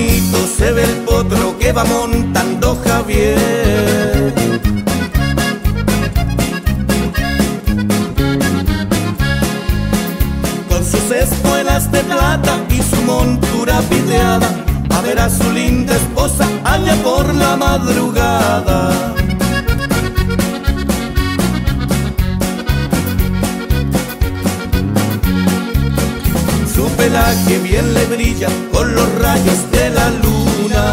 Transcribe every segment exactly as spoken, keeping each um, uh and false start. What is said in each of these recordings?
bonito se ve el potro que va montando Javier. Con sus espuelas de plata y su montura piteada, a ver a su linda esposa allá por la madrugada. Su pelaje bien le brilla con los rayos de la luna.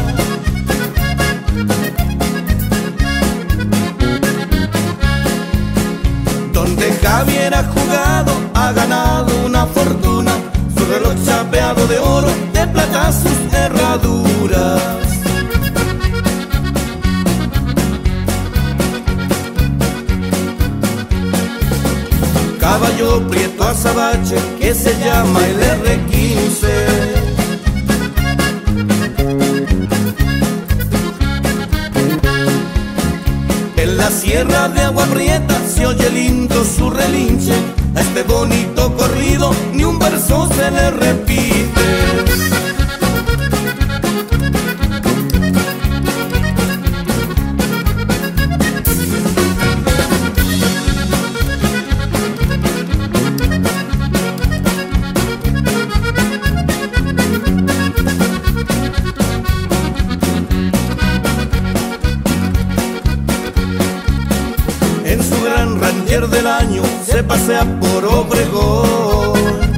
Donde Javier ha jugado, ha ganado una fortuna. Su reloj chapeado de oro, de plata sus herraduras. Caballo prieto azabache que se llama el erre quince. En la sierra de Agua Prieta se oye lindo su relinche. A este bonito corrido ni un verso se le repite. Del año se pasea por Obregón.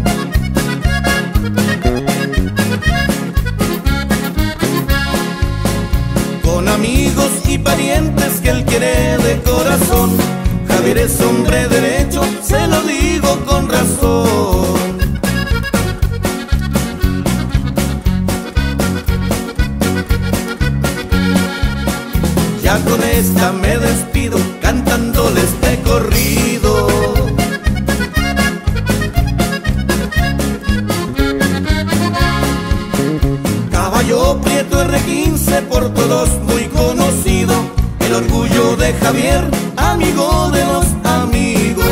Con amigos y parientes que él quiere de corazón. Javier es hombre derecho, se lo digo con razón. Ya con esta me despido, cantándoles este corrido. Caballo prieto erre quince, por todos muy conocido. El orgullo de Javier, amigo de los amigos.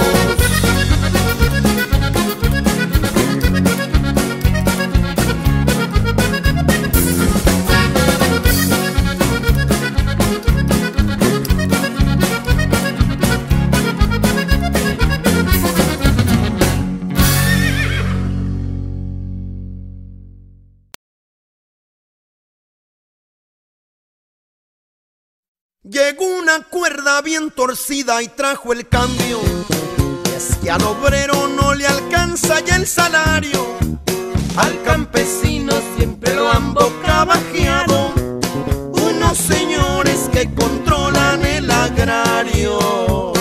Llegó una cuerda bien torcida y trajo el cambio. Es que al obrero no le alcanza ya el salario. Al campesino siempre lo han bocabajeado unos señores que controlan el agrario.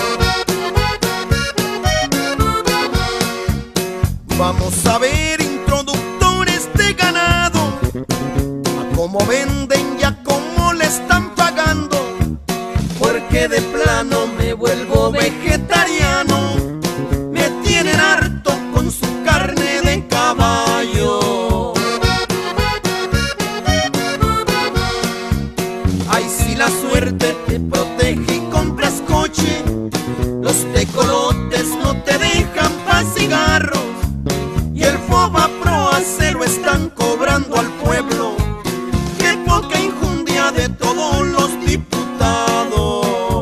Vamos a ver introductores de ganado, a cómo venden y a cómo le están pagando. Porque de plano me vuelvo vegetariano, me tienen harto con su carne de caballo. Ay, si la suerte te protege y compras coche, los tecolotes no te dejan pa' cigarros, y el FOBAPROA se lo están cobrando al pueblo. Qué poca injundia de todos los diputados.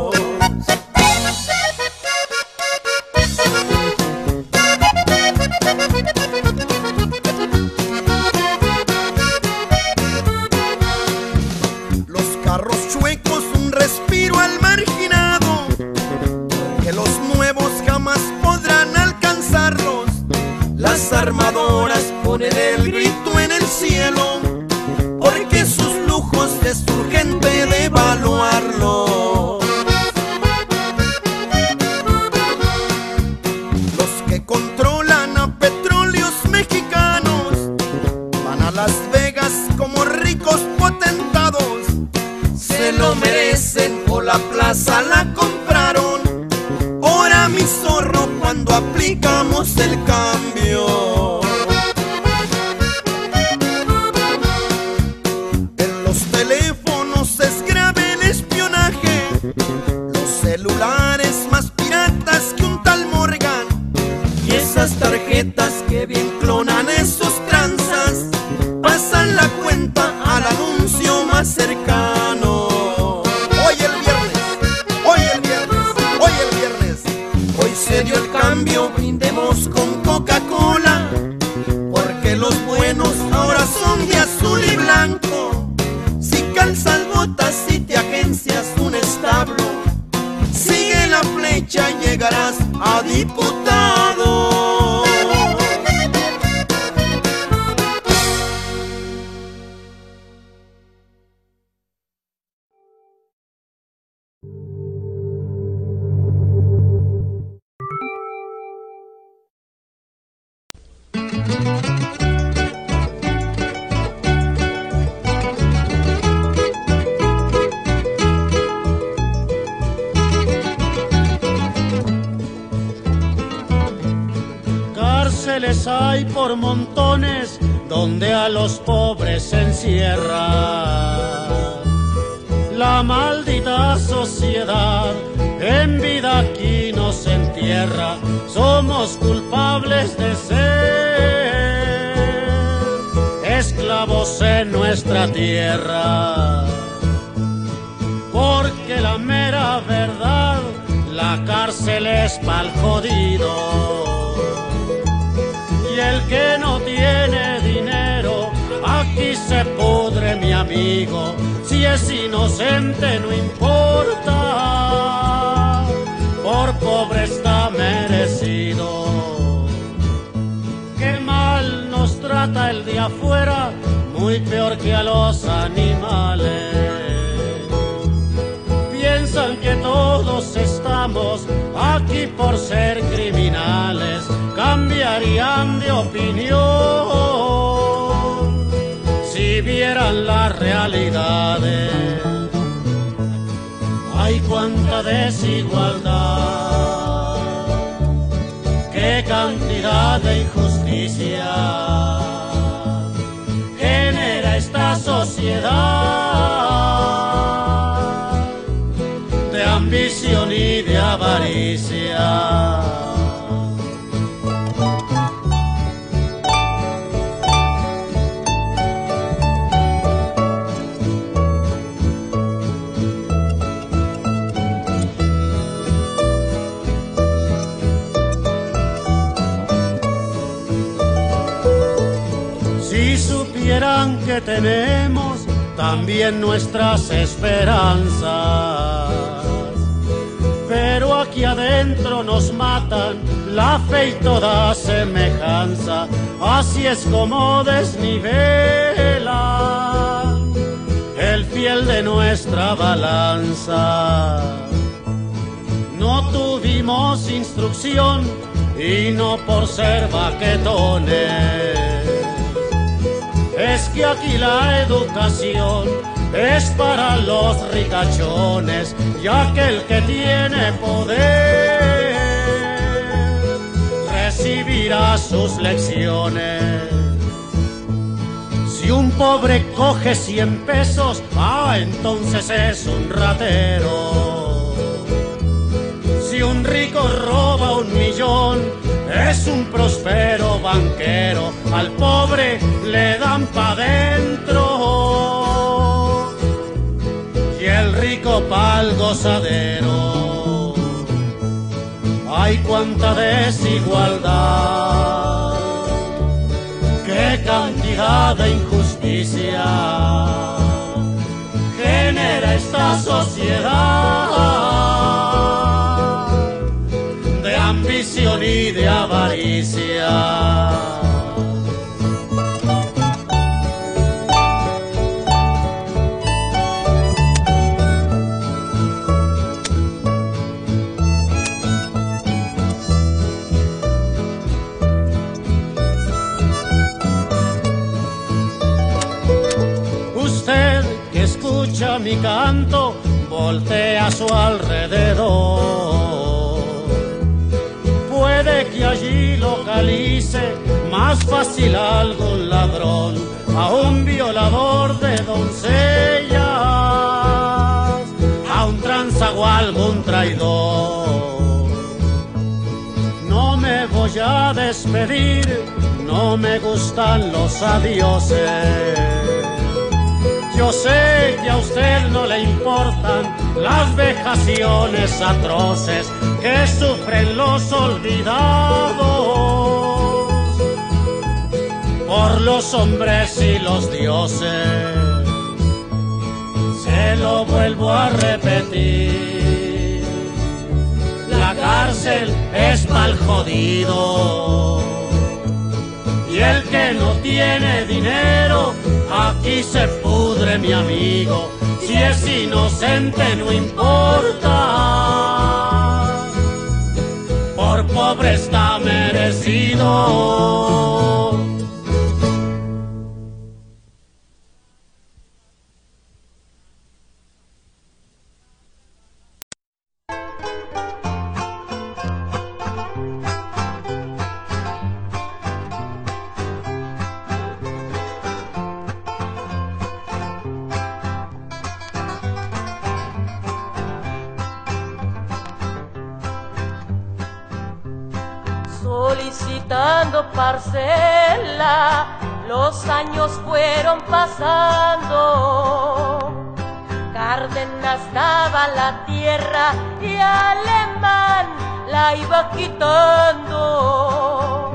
Los carros chuecos, un respiro al marginado, que los nuevos jamás podrán alcanzarlos. Las armadoras ponen el grito en el cielo, porque sus lujos es urgente devaluarlos. Los que controlan a Petróleos Mexicanos van a Las Vegas como ricos potentados. Se lo merecen o la plaza la compraron. Ahora mi zorro cuando aplicamos el cambio. En los teléfonos es grave el espionaje, los celulares más piratas que un tal Morgan, y esas tarjetas que bien clonan esos tranzas pasan la cuenta cuenta al anuncio más cercano. Hoy el viernes, hoy el viernes, hoy el viernes. Hoy se dio el cambio, brindemos con Coca-Cola, porque los buenos ahora son de azul y blanco. Si calzas botas y te agencias un establo, sigue la flecha y llegarás a diputado. Cárceles hay por montones donde a los pobres se encierra la maldita sociedad. En vida aquí nos entierra, somos culpables de ser esclavos en nuestra tierra, porque la mera verdad, la cárcel es pa'l jodido. Y el que no tiene dinero, aquí se pudre, mi amigo. Si es inocente no importa, por pobre está merecido. Qué mal nos trata el de afuera, muy peor que a los animales. Piensan que todos estamos aquí por ser criminales, cambiarían de opinión si vieran las realidades. Hay cuánta desigualdad, qué cantidad de injusticia genera esta sociedad de ambición y de avaricia. Que tenemos también nuestras esperanzas, pero aquí adentro nos matan la fe y toda semejanza. Así es como desnivela el fiel de nuestra balanza. No tuvimos instrucción y no por ser baquetones, es que aquí la educación es para los ricachones, ya que el que tiene poder recibirá sus lecciones. Si un pobre coge cien pesos, ah, entonces es un ratero. Si un rico roba un millón, es un próspero banquero. Al pobre le dan pa' dentro y el rico pa'l gozadero. Hay cuánta desigualdad, qué cantidad de injusticia genera esta sociedad de ambición y de avaricia. Usted que escucha mi canto, voltea a su alrededor. Puede que allí localice más fácil a algún ladrón, a un violador de doncellas, a un tranza o algún traidor. No me voy a despedir, no no me gustan los adioses. Yo sé que a usted no le importan las vejaciones atroces que sufren los olvidados por los hombres y los dioses. Se lo vuelvo a repetir, la cárcel es mal jodido, y el que no tiene dinero aquí se pudre, mi amigo. Si es inocente no importa, por pobre está merecido. Solicitando parcela, los años fueron pasando. Cárdenas daba la tierra y Alemán la iba quitando.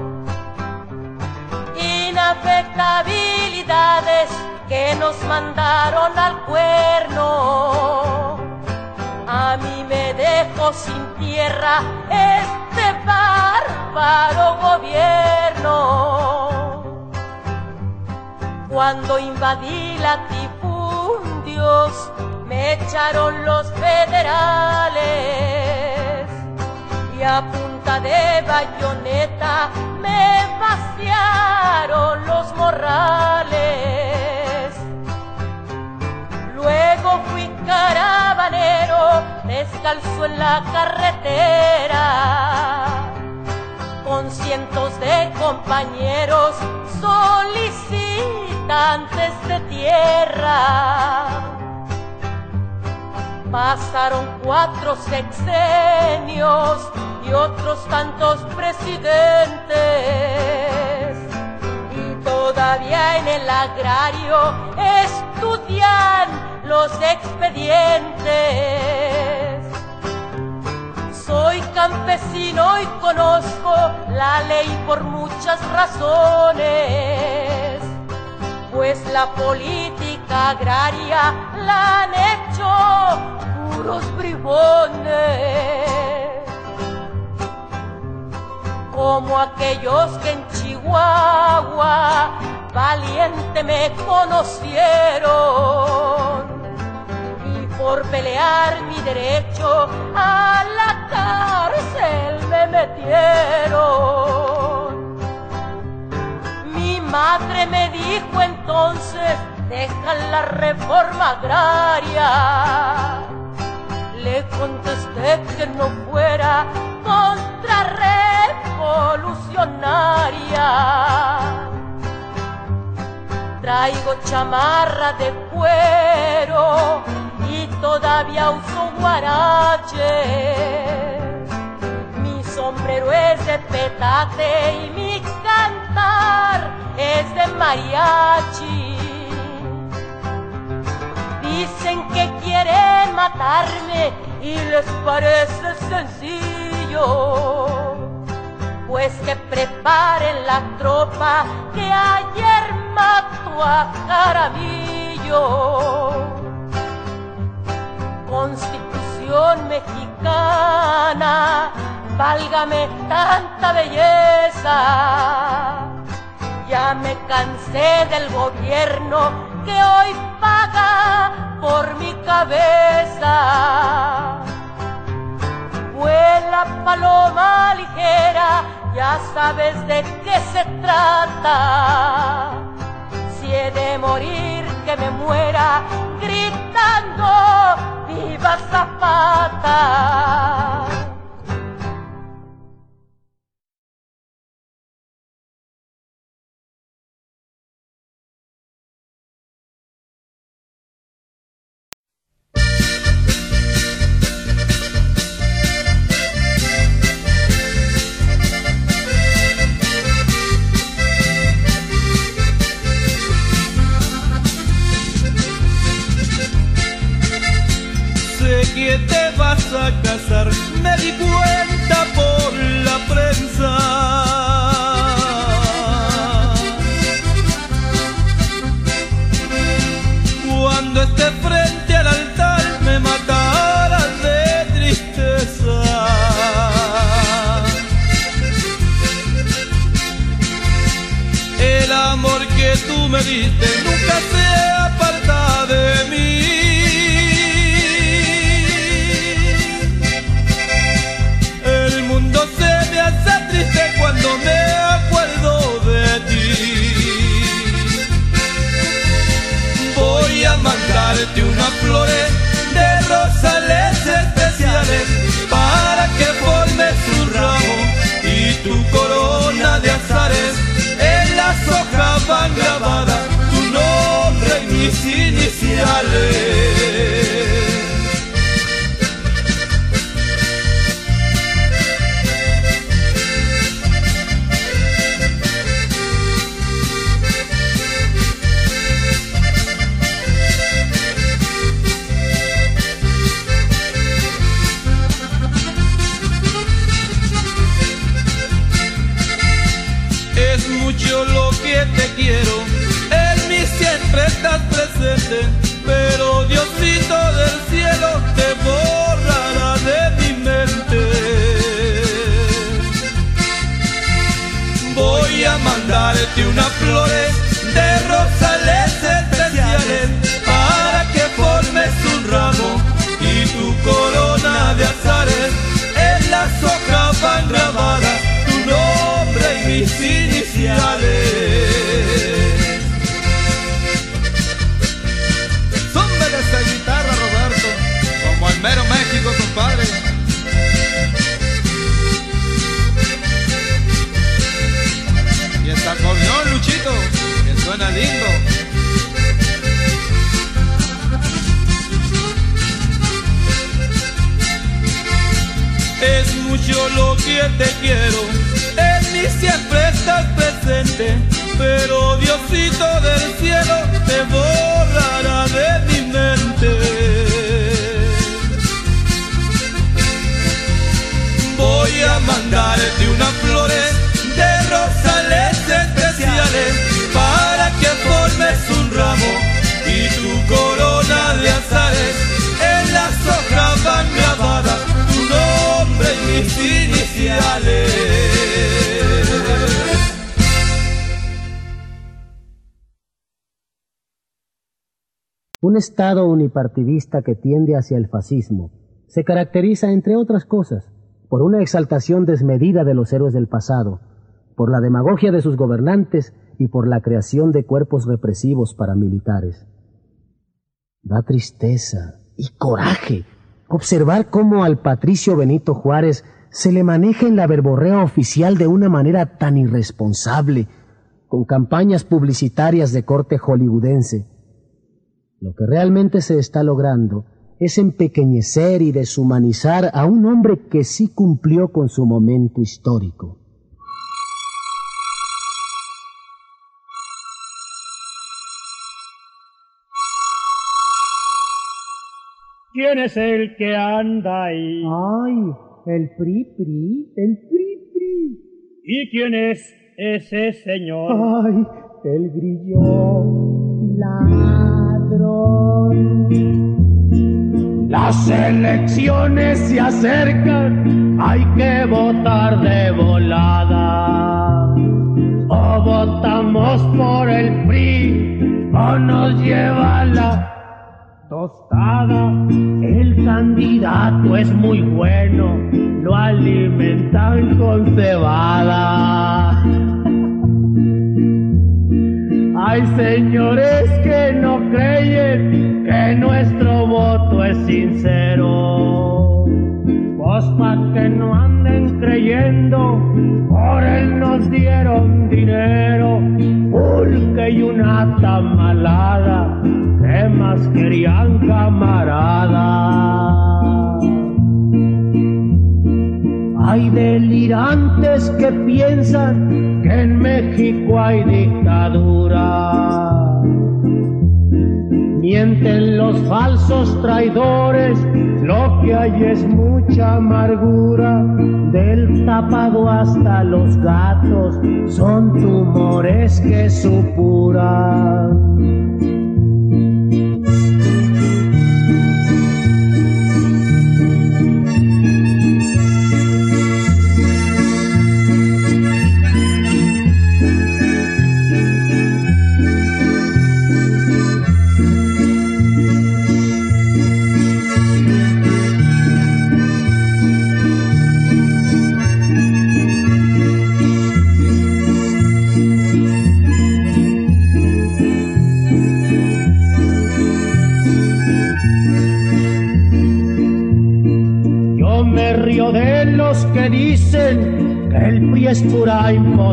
Inafectabilidades que nos mandaron al cuerno. A mí me dejó sin tierra este bárbaro gobierno. Cuando invadí latifundios me echaron los federales y a punta de bayoneta me vaciaron los morrales. Luego fui caravanero, descalzo en la carretera, con cientos de compañeros solicitantes de tierra. Pasaron cuatro sexenios y otros tantos presidentes, y todavía en el agrario estudian los expedientes. Soy campesino y conozco la ley por muchas razones, pues la política agraria la han hecho puros bribones, como aquellos que en Chihuahua valiente me conocieron y por pelear mi derecho a la cárcel me metieron. Mi madre me dijo entonces: deja la reforma agraria. Le contesté que no fuera contrarrevolucionaria. Traigo chamarra de cuero y todavía uso guarache. Mi sombrero es de petate y mi cantar es de mariachi. Dicen que quieren matarme y les parece sencillo, pues que preparen la tropa que ayer mató a Jaramillo. Constitución mexicana, válgame tanta belleza. Ya me cansé del gobierno que hoy paga por mi cabeza. Vuela paloma ligera, ya sabes de qué se trata. Si he de morir, que me muera gritando ¡Viva Zapata! vas a casar, me di cuenta por la prensa. Cuando esté frente al altar me matarás de tristeza. El amor que tú me diste nunca se aparta de mí. El mundo se me hace triste cuando me acuerdo de ti. Voy a mandarte unas flores de rosales especiales para que formes un ramo y tu corona de azares. En las hojas van grabadas tu nombre y mis iniciales. Es mucho lo que te quiero, en mí siempre estás presente, pero Diosito del cielo te borrará de mi mente. Voy a mandarte unas flores de rosales especiales para que formes un ramo y tu corona de azares. En las hojas van grabadas tu nombre y mis iniciales. Zúmbele esta guitarra, Roberto, como al mero México, compadre. Y este acordeón, Luchito, que suena lindo. Es mucho lo que te quiero, en mí siempre estás presente, pero Diosito del cielo te borrará de mi mente. Voy a mandarte unas flores de rosales especiales para que formes un ramo y tu corona de azares. En las hojas van grabadas tu nombre y mis iniciales. Un Estado unipartidista que tiende hacia el fascismo se caracteriza, entre otras cosas, por una exaltación desmedida de los héroes del pasado, por la demagogia de sus gobernantes y por la creación de cuerpos represivos paramilitares. Da tristeza y coraje observar cómo al patricio Benito Juárez se le maneja en la verborrea oficial de una manera tan irresponsable, con campañas publicitarias de corte hollywoodense. Lo que realmente se está logrando es empequeñecer y deshumanizar a un hombre que sí cumplió con su momento histórico. ¿Quién es el que anda ahí? ¡Ay! El Pri Pri, el Pri Pri. ¿Y quién es ese señor? ¡Ay! El grillón ladrón. Las elecciones se acercan, hay que votar de volada. O votamos por el P R I, o nos lleva la tostada. El candidato es muy bueno, lo alimentan con cebada. Hay señores que no creen que nuestro voto es sincero, pues pa' que no anden creyendo, por él nos dieron dinero, pulque y una tamalada, ¿qué más querían, camarada? Hay delirantes que piensan que en México hay dictadura. Mienten los falsos traidores, Lo que hay es mucha amargura, del tapado hasta los gatos, son tumores que supuran. De los que dicen que el P R I es pura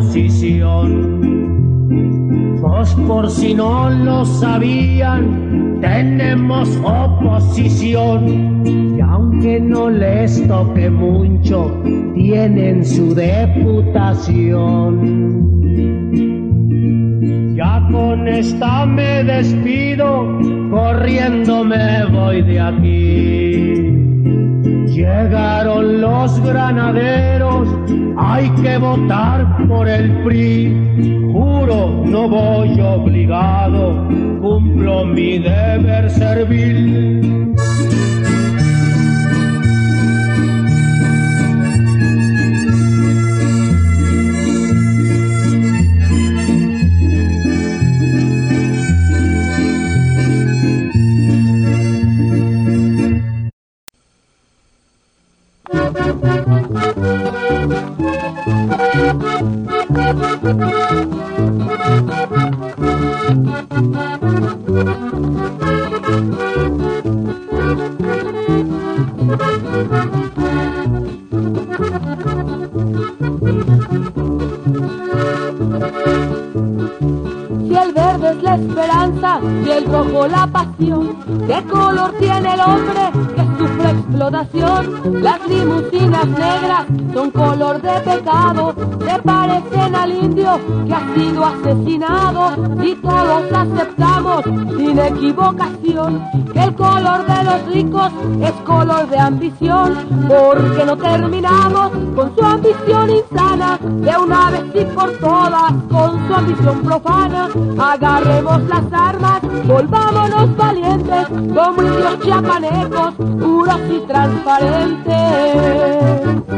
imposición, pues por si no lo sabían, tenemos oposición, y aunque no les toque mucho, tienen su deputación. Ya con esta me despido, corriendo me voy de aquí. Llegaron los granaderos, hay que votar por el P R I. Juro, no voy obligado, cumplo mi deber servil. Si el verde es la esperanza y el rojo la pasión, ¿qué color tiene el hombre que sufre explotación? Las limusinas negras son color de pecado, se parecen al indio que ha sido asesinado, y todos aceptamos sin equivocación que el color de los ricos es color de ambición, porque no terminamos con su ambición insana, de una vez y por todas con su ambición profana. Agarremos las armas, volvámonos valientes, como indios chiapanecos, puros y transparentes.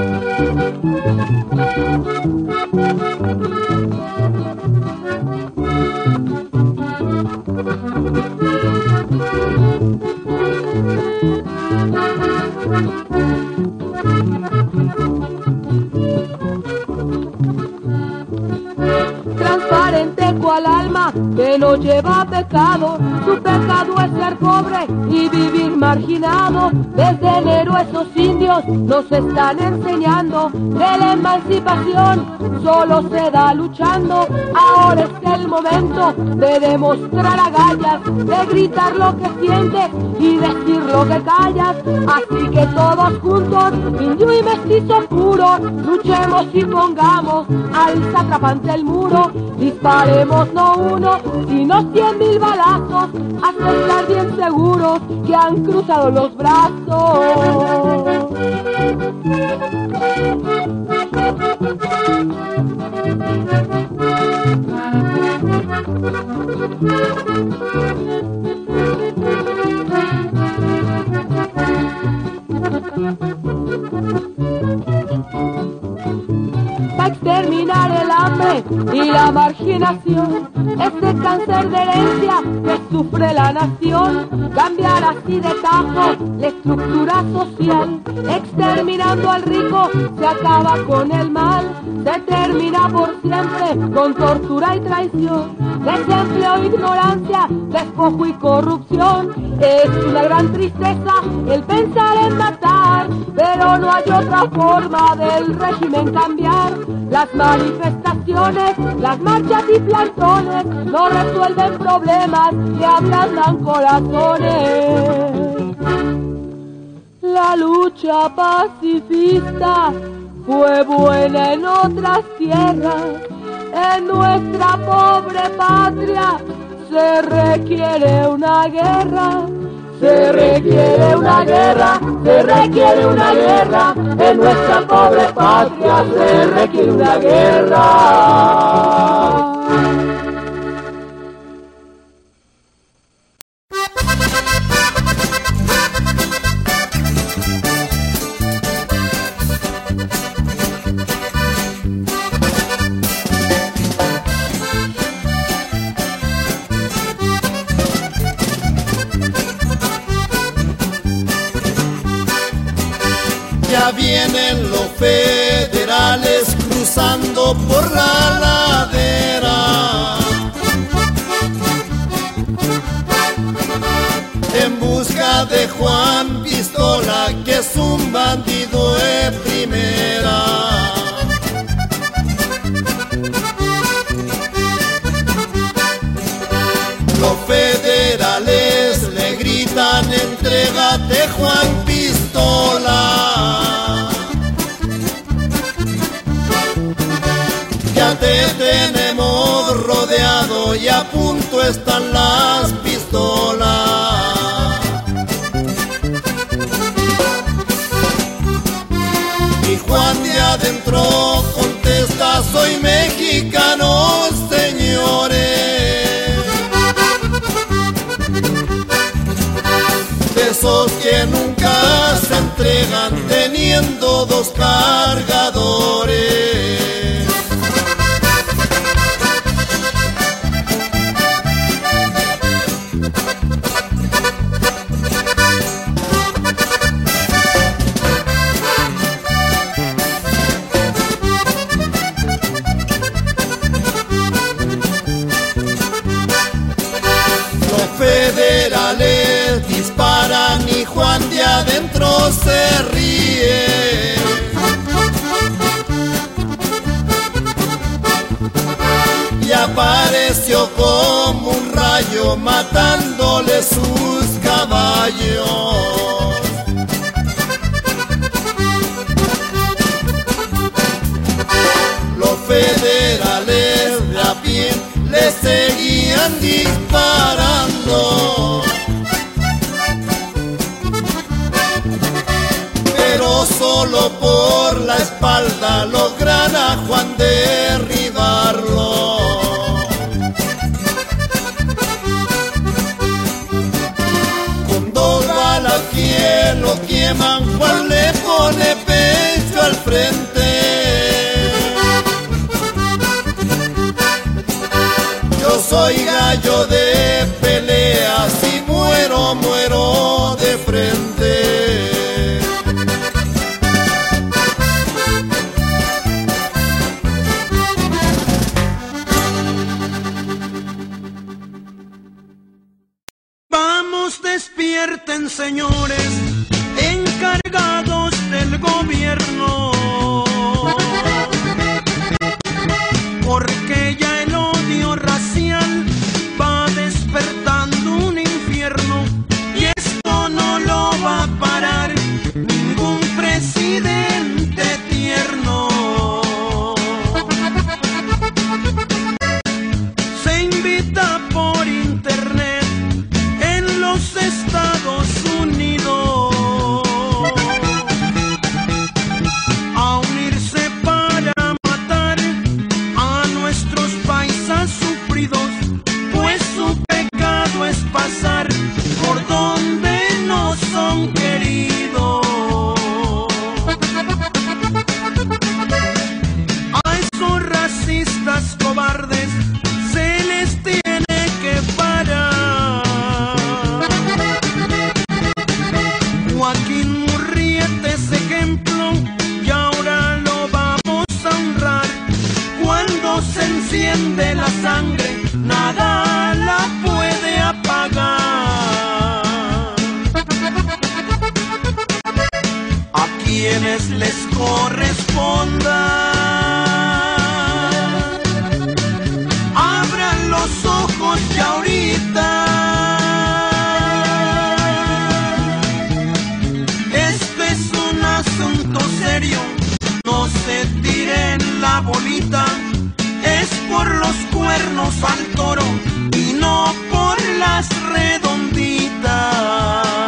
Transparente cual alma que no lleva pecado, su pecado es ser pobre y vivir marginado. Desde enero esos indios nos están enseñando que la emancipación solo se da luchando. Ahora es el momento de demostrar agallas, de gritar lo que sientes y decir lo que callas. Así que todos juntos, indio y mestizo puro, luchemos y pongamos al sátrapa el muro. Disparemos no uno, sino cien mil balazos, hasta estar bien seguros que han cruzado los brazos. Para exterminar el hambre y la marginación, este cáncer de herencia que sufre la nación, cambiar así de tajo la estructura social, exterminando al rico se acaba con el mal, se termina por siempre con tortura y traición, desempleo, ignorancia, despojo y corrupción. Es una gran tristeza el pensar en matar, pero no hay otra forma del régimen cambiar. Las manifestaciones, las marchas y plantones no resuelven problemas que ablandan corazones. La lucha pacifista fue buena en otras tierras, en nuestra pobre patria se requiere una guerra. Se requiere una guerra, se requiere una guerra, en nuestra pobre patria se requiere una guerra. Ya vienen los federales cruzando por la ladera en busca de Juan Pistola, que es un bandido de primera. Los federales le gritan: entrégate, Juan Pistola. Ya te tenemos rodeado y a punto están las pistolas. Y Juan de adentro contesta: soy mexicano, señores. De esos que nunca se entregan teniendo dos cargadores. Federales disparan y Juan de adentro se ríe. Y apareció como un rayo matándole sus caballos. Los federales de a pie le seguían disparando, pero solo por la espalda logran a Juan derribarlo. Con dos balas que lo queman, Juan le pone pecho al frente. Yo soy gallo de peleas y muero, muero de frente. Vamos, despierten, señores, encargados del gobierno, porque ya el odio racial va despertando un infierno, y esto no lo va a parar ningún presidente tierno. Se invita por internet en los Estados Unidos a unirse para matar a nuestros paisas sufridos, pues su pecado es pasar por donde no son queridos. A esos racistas cobardes se les tiene que parar. Joaquín Murrieta es ejemplo y ahora lo vamos a honrar. Cuando se enciende la sangre, nada la puede apagar. A quienes les corresponda, abran los ojos ya ahorita. Este es un asunto serio, no se tiren la bolita. Es por los cuernos al toro y no por las redonditas.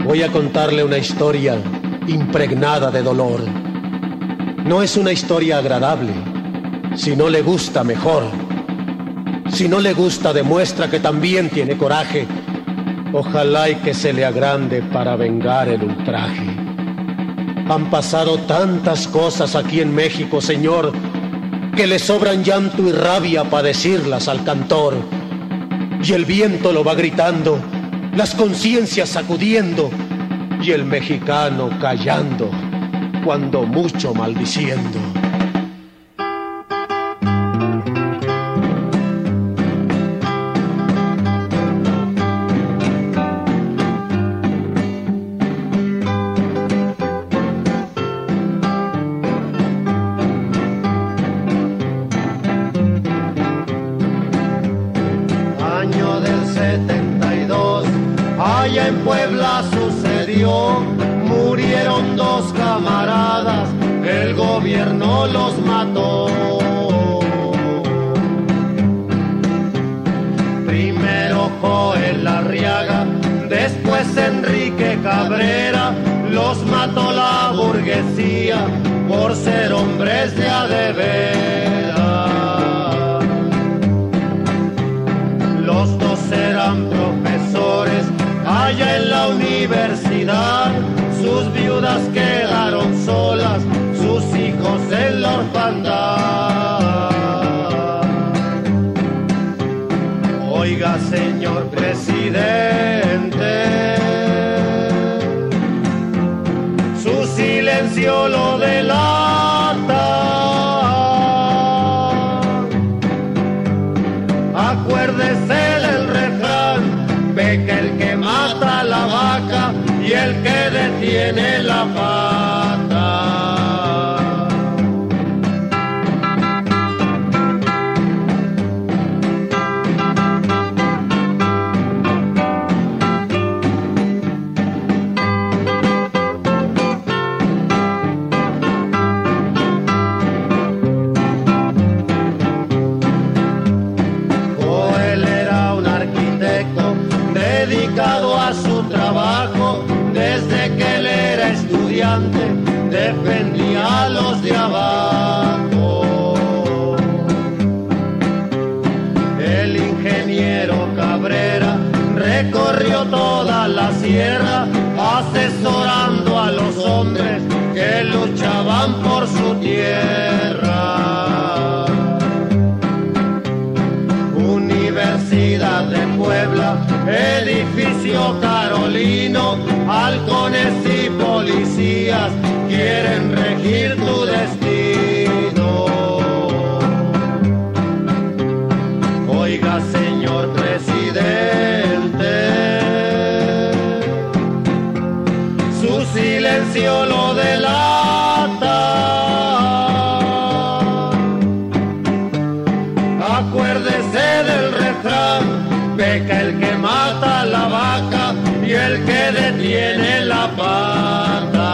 Voy a contarle una historia impregnada de dolor. No es una historia agradable. Si no le gusta, mejor. Si no le gusta, demuestra que también tiene coraje. Ojalá y que se le agrande para vengar el ultraje. Han pasado tantas cosas aquí en México, señor, que le sobran llanto y rabia para decirlas al cantor. Y el viento lo va gritando, las conciencias sacudiendo, y el mexicano callando, cuando mucho maldiciendo. En Puebla sucedió, murieron dos camaradas, el gobierno los mató. Primero Joel Arriaga, después Enrique Cabrera, los mató la burguesía por ser hombres de a de veras. Los dos eran profesores allá en la universidad, sus viudas quedaron solas, sus hijos en la orfandad. Oiga, señor presidente, su silencio lo delata. Acuérdese del refrán, peca el que mata la vaca y el que detiene la pata. Joel era un arquitecto dedicado a su trabajo, desde que él era estudiante defendía a los de abajo. El ingeniero Cabrera recorrió toda la sierra asesorando a los hombres que luchaban por su tierra. Universidad de Puebla, edificio carolino, halcones y policías quieren regir tu destino. Oiga, señor presidente, su silencio lo delata. Acuérdese del refrán, peca el que mata la vaca y el que detiene la pata.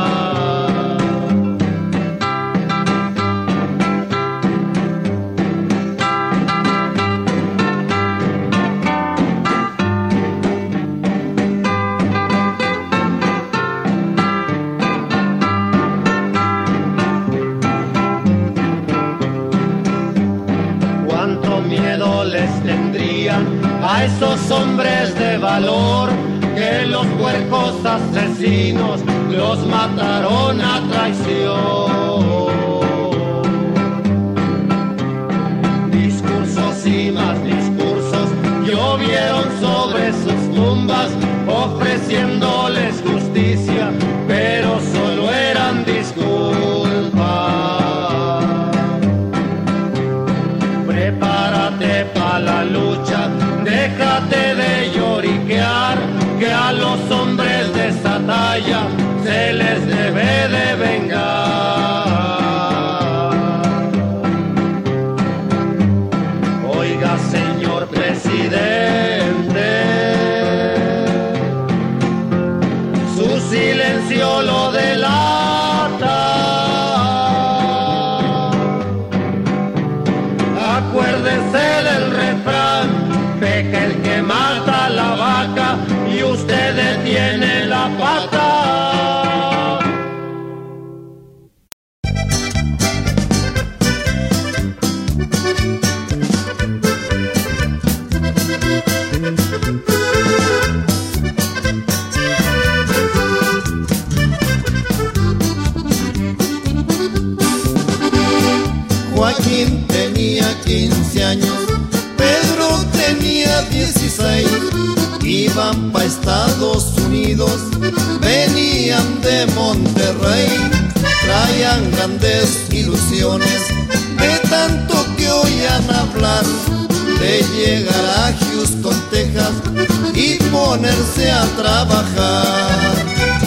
Cuánto miedo les tendrían a esos hombres de valor, que los puercos asesinos los mataron a traición. Discursos y más discursos llovieron sobre sus tumbas, ofreciéndoles justicia, pero solo eran disculpas. Prepárate para la lucha, déjate de lloriquear, que a los hombres de esa talla se les debe de vengar. Oiga, señor presidente, su silencio lo delata. Acuérdese del refrán, peca el que mata la vaca y usted detiene la Joaquín tenía quince años, Pedro tenía dieciséis. Iban pa' Estados Unidos, venían de Monterrey. Traían grandes ilusiones de tanto que oían hablar de llegar a Houston, Texas y ponerse a trabajar.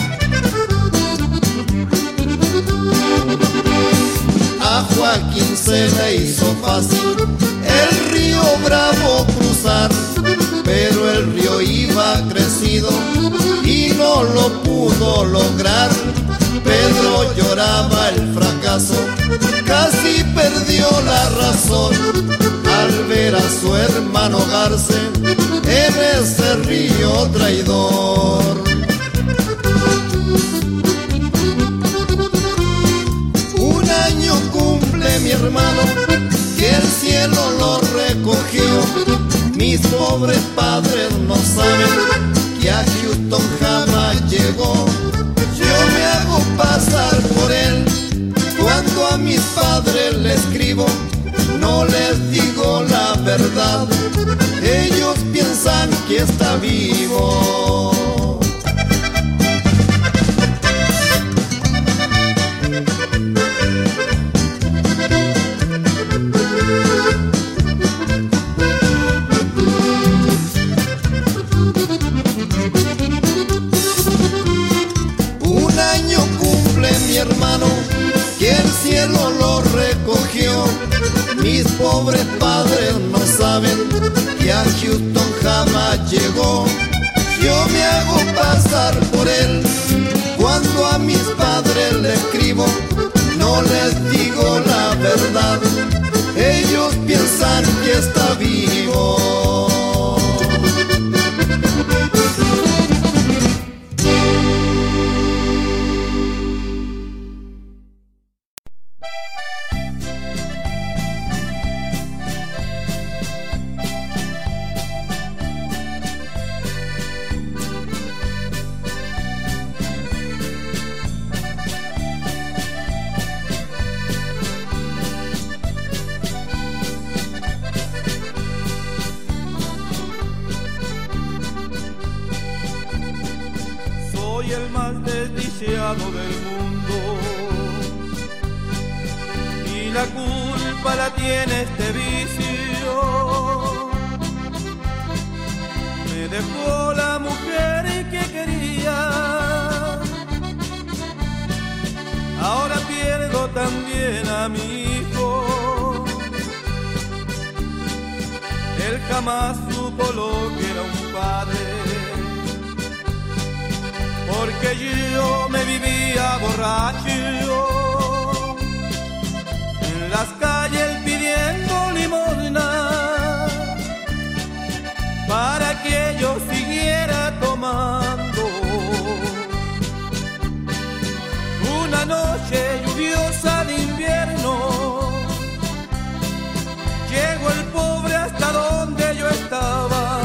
A Joaquín se le hizo fácil el río Bravo cruzar, pero el río iba crecido y no lo pudo lograr. Pedro lloraba el fracaso, casi perdió la razón al ver a su hermano ahogarse en ese río traidor. Un año cumple mi hermano, que el cielo lo recogió. Mis pobres padres no saben que a Houston jamás llegó. Yo me hago pasar por él, cuando a mis padres le escribo, no les digo la verdad, ellos piensan que está vivo. Hermano, que el cielo lo recogió. Mis pobres padres no saben que a Houston jamás llegó. Yo me hago pasar por él, cuando a mis padres le escribo, no les digo la verdad, ellos piensan que está vivo. Soy el más desdichado del mundo y la culpa la tiene este vicio. Me dejó la mujer que quería, ahora pierdo también a mi hijo. Él jamás supo lo que era un padre, porque yo me vivía borracho en las calles pidiendo limosna para que yo siguiera tomando. Una noche lluviosa de invierno llegó el pobre hasta donde yo estaba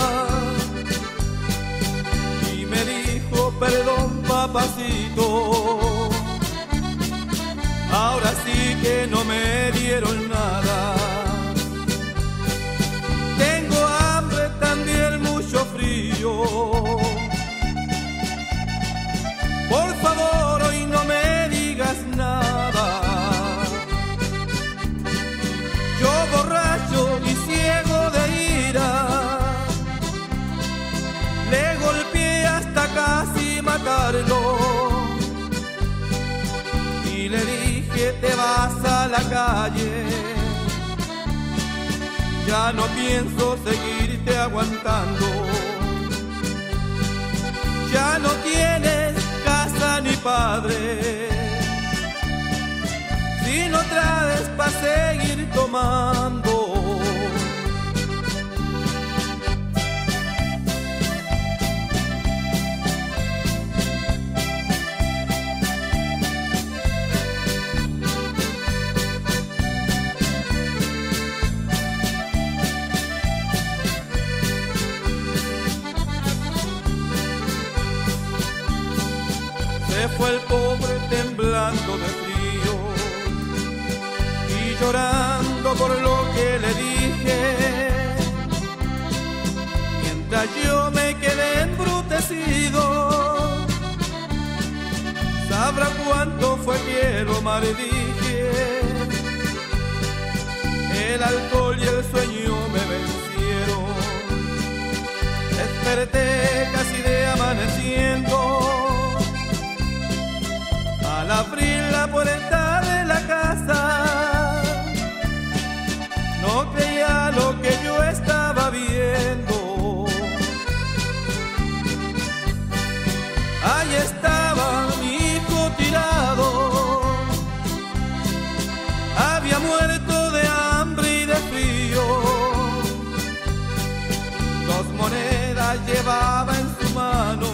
y me dijo: perdón, papacito, ahora sí que no me dieron nada. Tengo hambre, también mucho frío. Por favor, hoy no me digas nada. Yo borracho y ciego de ira, le golpeé hasta casi matarlo y le dije: te vas a la calle, ya no pienso seguirte aguantando. Ya no tienes casa ni padre, si no traes pa' seguir tomando. Se fue el pobre temblando de frío y llorando solo por lo que le dije. Mientras yo me quedé embrutecido, sabrá cuánto fue que lo maldije. El alcohol y el sueño me vencieron. Desperté casi de amaneciendo. Al abrir la puerta de la casa, no creía lo que yo estaba viendo. Ahí estaba mi hijo tirado, había muerto de hambre y de frío. Dos monedas llevaba en su mano,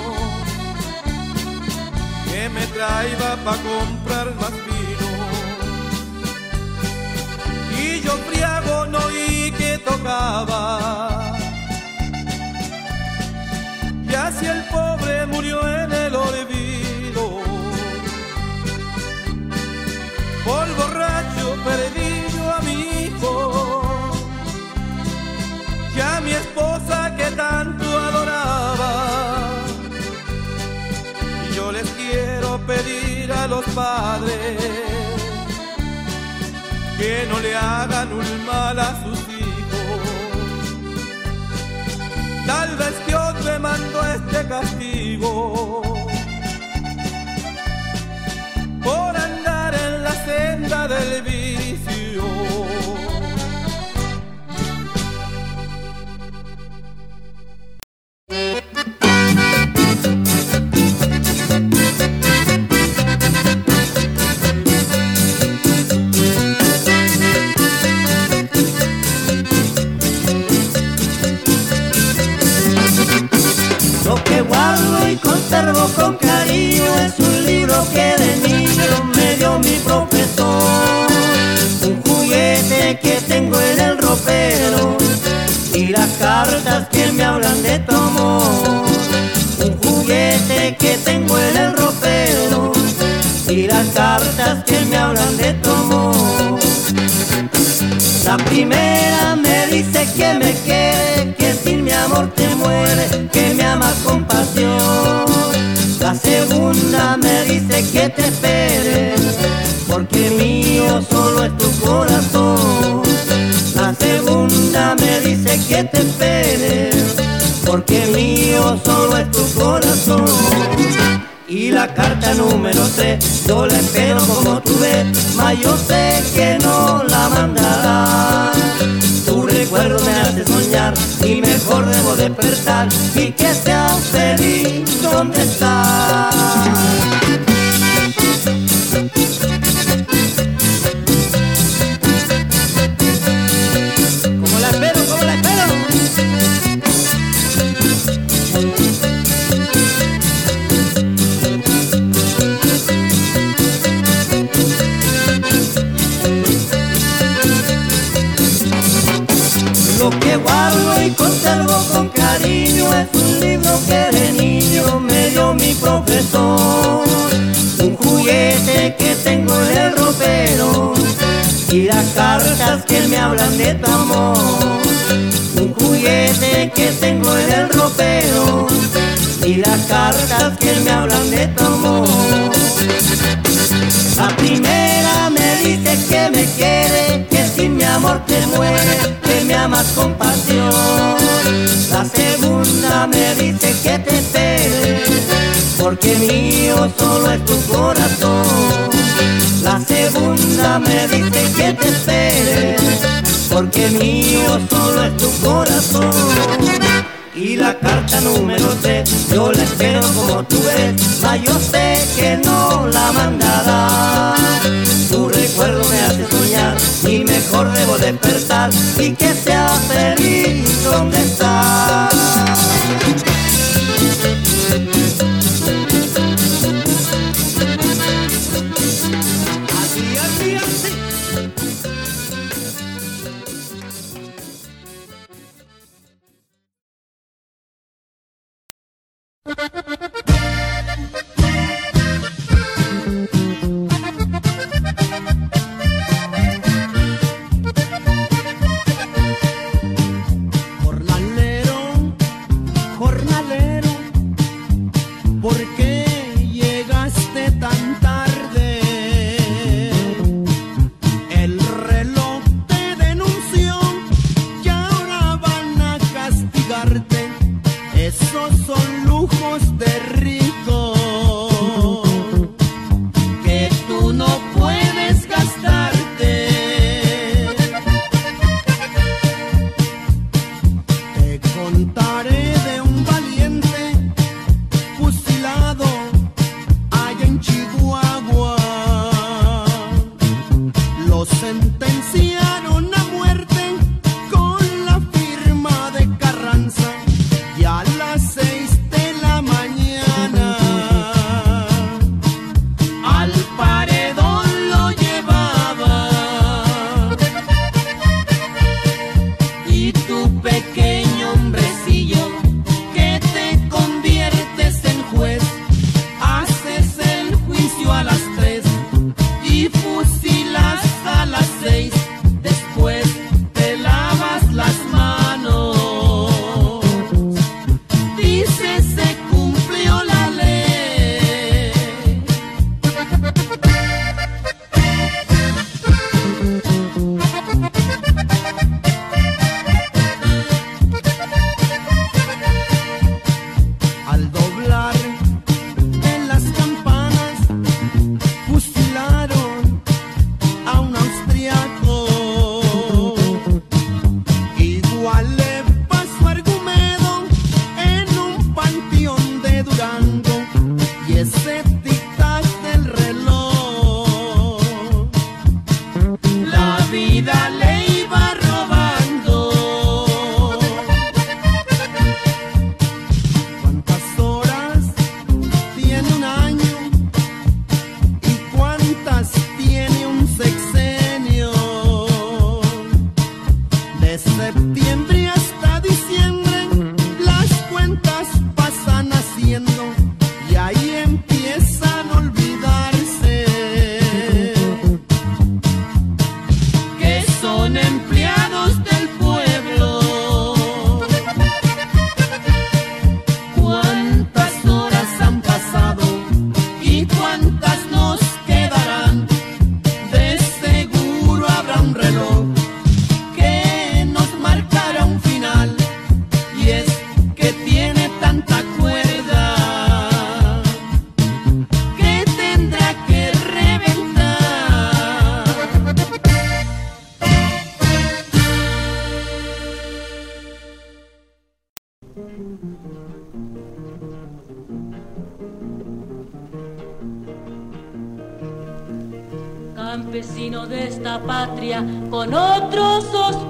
que me traía pa' comprar más vino. Y yo friago no oí que tocaba, y así el pobre murió en el olvido. Por borracho perdí yo a mi hijo, y a mi esposa que tanto adoraba. Y yo les quiero pedir a los padres que no le hagan un mal a sus hijos. Tal vez Dios me mandó este castigo por andar en la senda del vicio. Lo que guardo y conservo con cariño es un libro que de niño me dio mi profesor. Un juguete que tengo en el ropero y las cartas que me hablan de tu amor. Un juguete que tengo en el ropero y las cartas que me hablan de tu amor. La primera me dice que me quede, que sin mi amor te muere, que me amas con pasión. La segunda me dice que te espere, porque mío solo es tu corazón. La segunda me dice que te espere, porque mío solo es tu corazón. Y la carta número tres, yo la espero como tú ves, mas yo sé que no la mandará. Tu recuerdo me hace soñar y mejor debo despertar, y que seas feliz donde estás. ¿Cómo la espero? ¿Cómo la espero? Lo que guardo y conservo con cariño es un libro que de niño me dio mi profesor. Un juguete que tengo en el ropero y las cartas que me hablan de tu amor. Un juguete que tengo en el ropero y las cartas que me hablan de tu amor. La primera me dice que me quiere, que sin mi amor te muere, que me amas con pasión. La segunda me dice que te espere, porque mío solo es tu corazón. La segunda me dice que te espere, porque mío solo es tu corazón. Y la carta número tres, yo la espero como tú ves, mas yo sé que no la mandará. Tu recuerdo me hace soñar y mejor debo despertar, y que sea feliz donde estás. Así, así, así. sentenciaron a muerte con la firma de Carranza y a las seis de la mañana al paredón lo llevaba. Y tu pequeño hombrecillo que te conviertes en juez, haces el juicio a las tres y fusilas a las seis. Después te lavas las manos, dice se cumplió la ley. Al doblar en las campanas fusilaron a un austriaco. Igual le pasó a Argumedo en un panteón de Durango, y ese tic-tac del reloj la vida le iba robando. ¿Cuántas horas tiene un año y cuántas tiene un sexenio? De septiembre hasta diciembre las cuentas pasan haciendo y ahí empiezan a olvidarse que son empleados del pueblo. ¿Cuántas horas han pasado y cuántas nos quedarán? De seguro habrá un reloj que nos marcará un final, y es que tiene tanta cuerda que tendrá que reventar. Campesino de esta patria, con otros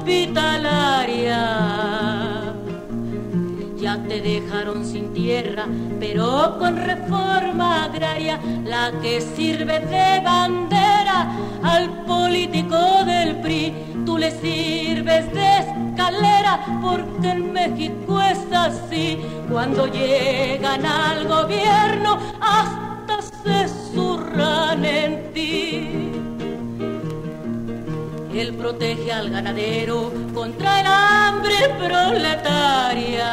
hospitalaria. Ya te dejaron sin tierra, pero con reforma agraria, la que sirve de bandera al político del P R I. Tú le sirves de escalera, porque en México es así. Cuando llegan al gobierno, hasta se zurran en ti. Él protege al ganadero contra el hambre proletaria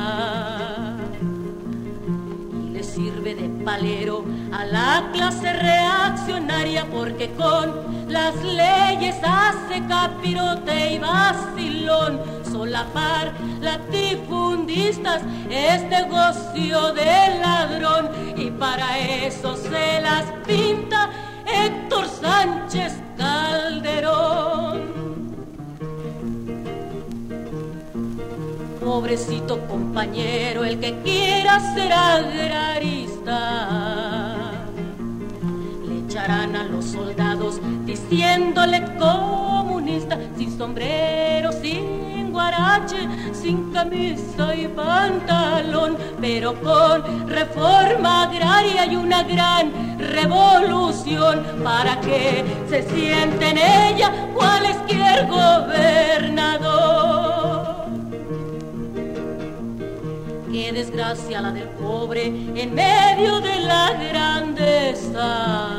y le sirve de palero a la clase reaccionaria, porque con las leyes hace capirote y vacilón. Solapar latifundistas es negocio de ladrón, y para eso se las pinta Héctor Sánchez Calderón. Pobrecito compañero, el que quiera ser agrarista, le echarán a los soldados diciéndole comunista, sin sombrero, sin guarache, sin camisa y pantalón. Pero con reforma agraria y una gran revolución, para que se siente en ella cualesquier gobernador. Qué desgracia la del pobre en medio de la grandeza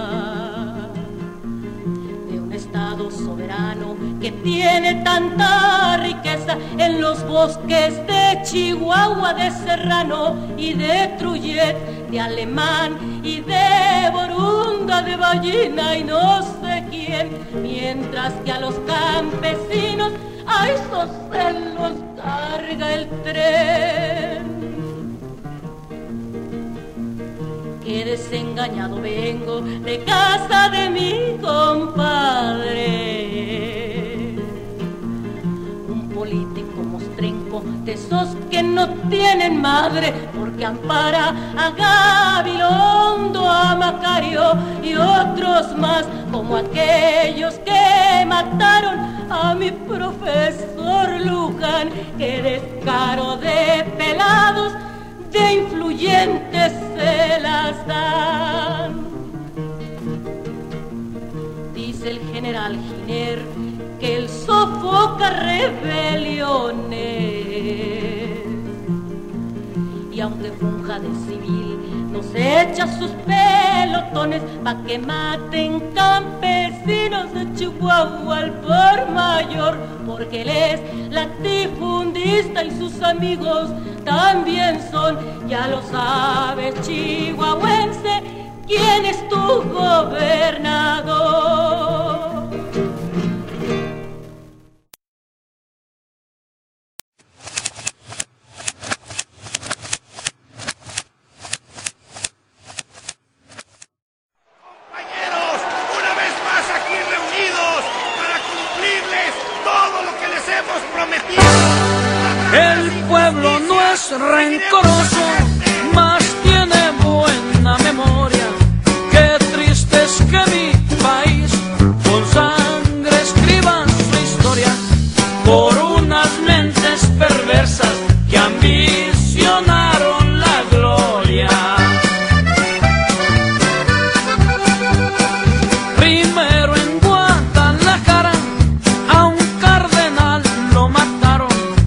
de un estado soberano que tiene tanta riqueza en los bosques de Chihuahua, de Serrano y de Trujillo, de Alemán y de Borunda, de Ballina y no sé quién, mientras que a los campesinos a esos se los carga el tren. Qué desengañado vengo de casa de mi compadre, un político mostrenco de esos que no tienen madre, porque ampara a Gabilondo, a Macario y otros más, como aquellos que mataron a mi profesor Luján. Qué descaro de pelados, de influyentes se las dan. Dice el general Giner que él sofoca rebeliones, y aunque funja de civil nos echa sus pelotones pa' que maten campesinos de Chihuahua al por mayor, porque él es latifundista y sus amigos también son. Ya lo sabes, chihuahuense, ¿quién es tu gobernador? El pueblo no es rencoroso, más tiene buena memoria. Qué triste es que mi país con sangre escriba su historia por unas mentes perversas que ambicionaron la gloria. Primero en Guadalajara a un cardenal lo mataron.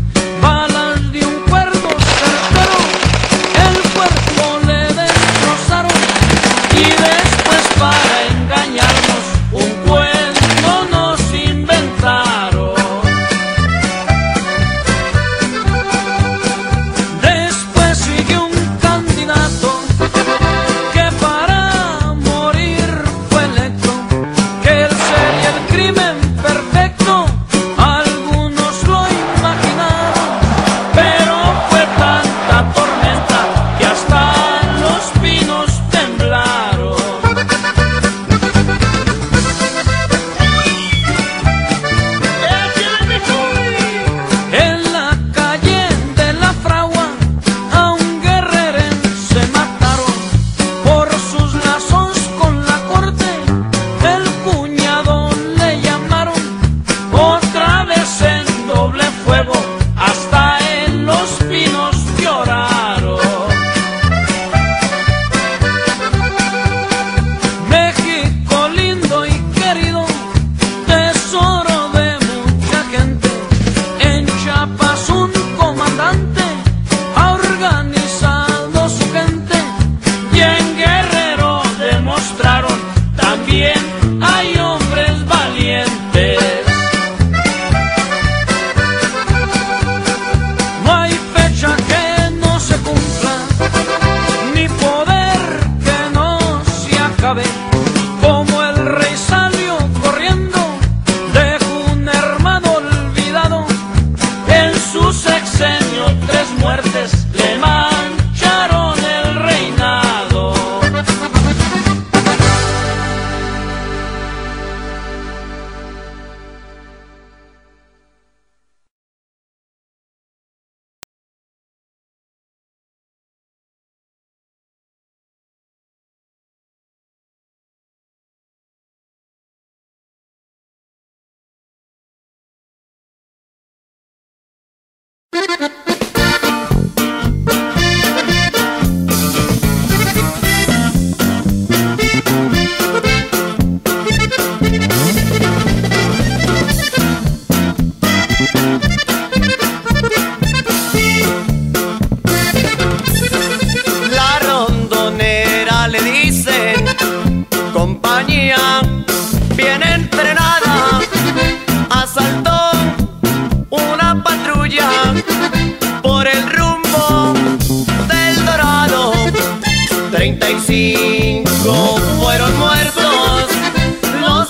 Fueron muertos los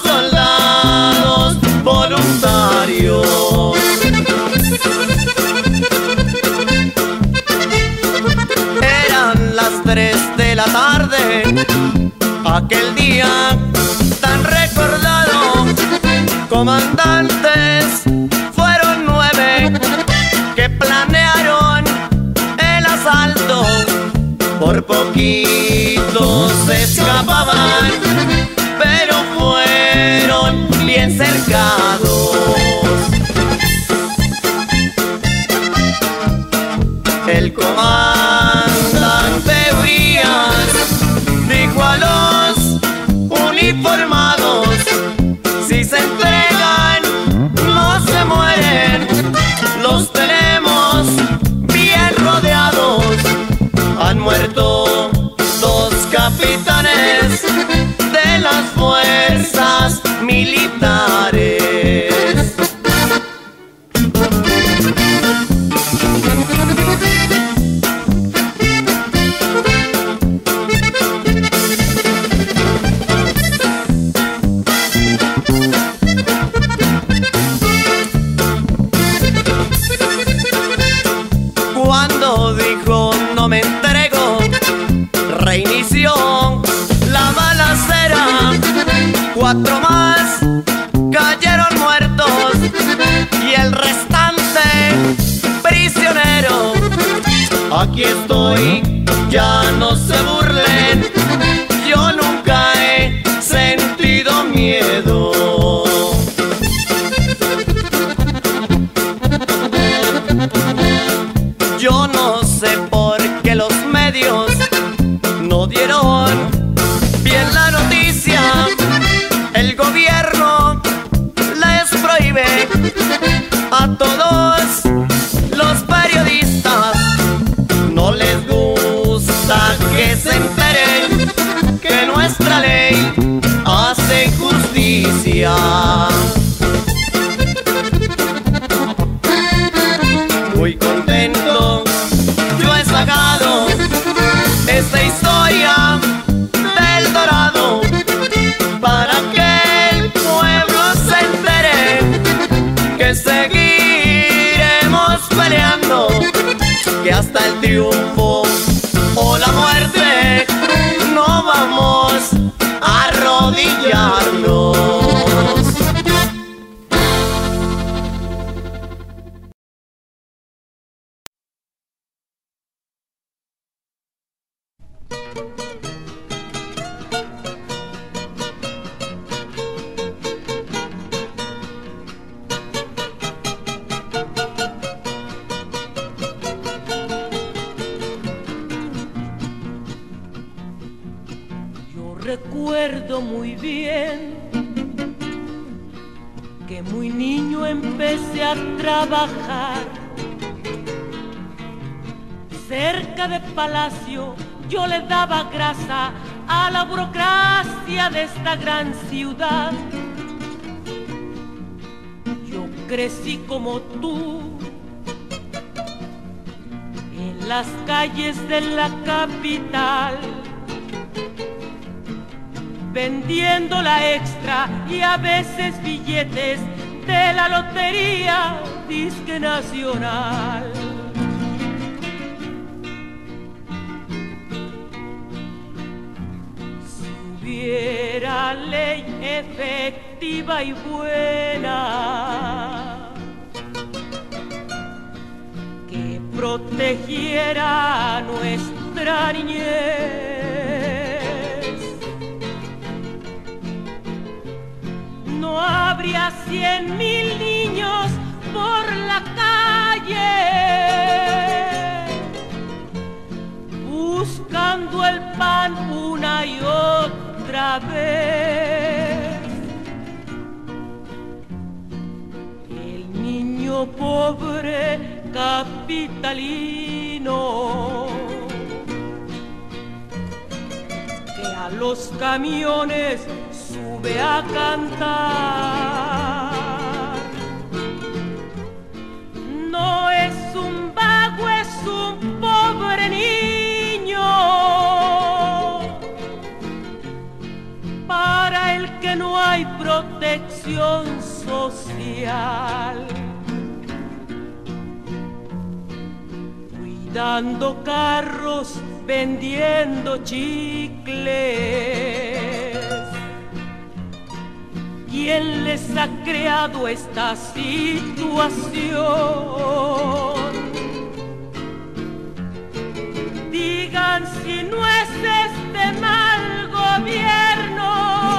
soldados voluntarios. Eran las tres de la tarde, aquel día tan recordado. Comandantes fueron nueve que planearon el asalto. Por poquito se escapaban, pero fueron bien cercados. muertos y el restante prisionero. Aquí estoy, ya no se burlen, yo nunca he sentido miedo. Yo no sé por qué los medios no dieron bien la noticia. El gobierno les prohíbe a todos los periodistas. No les gusta que se enteren que nuestra ley hace justicia. Muy contento yo he sacado esta historia del Dorado para que el pueblo se entere que seguiremos peleando, que hasta el triunfo o la muerte no vamos a arrodillarnos. Recuerdo muy bien que muy niño empecé a trabajar cerca de Palacio. Yo le daba grasa a la burocracia de esta gran ciudad. Yo crecí como tú en las calles de la capital, vendiendo la extra y a veces billetes de la lotería disque nacional. Si hubiera ley efectiva y buena que protegiera a nuestra niñez, no habría cien mil niños por la calle buscando el pan una y otra vez. El niño pobre capitalino que a los camiones sube a cantar, no es un vago, es un pobre niño para el que no hay protección social. Cuidando carros, vendiendo chicles. ¿Quién les ha creado esta situación? Digan si no es este mal gobierno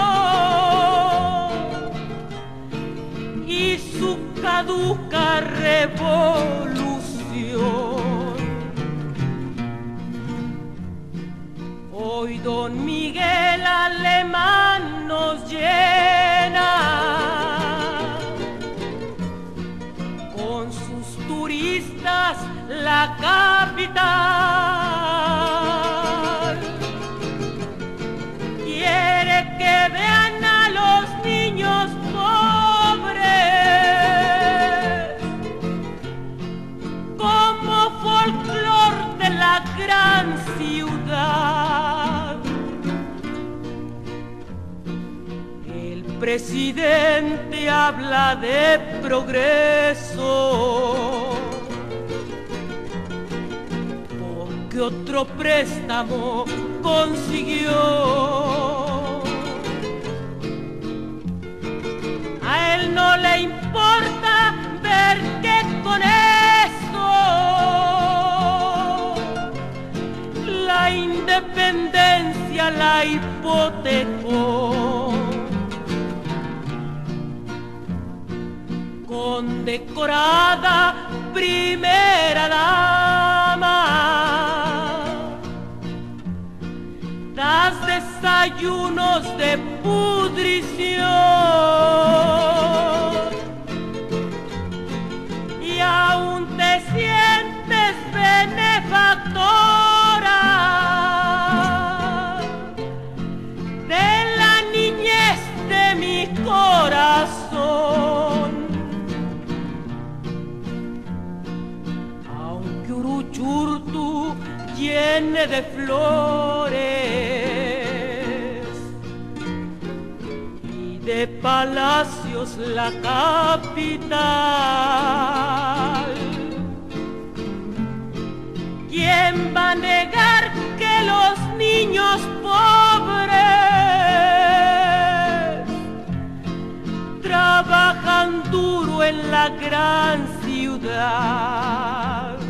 y su caduca revolución. Hoy don Miguel Alemán nos llena con sus turistas la capital. Quiere que vean a los niños pobres como folclor de la gran ciudad. El presidente habla de progreso porque otro préstamo consiguió. A él no le importa ver que con esto la independencia la hipotecó. Condecorada primera dama, das desayunos de pudrición y aún te sientes benefactora de la niñez de mi corazón. Aunque Uruchurtu llene de flores y de palacios la capital, ¿quién va a negar que los niños pobres trabajan duro en la gran ciudad?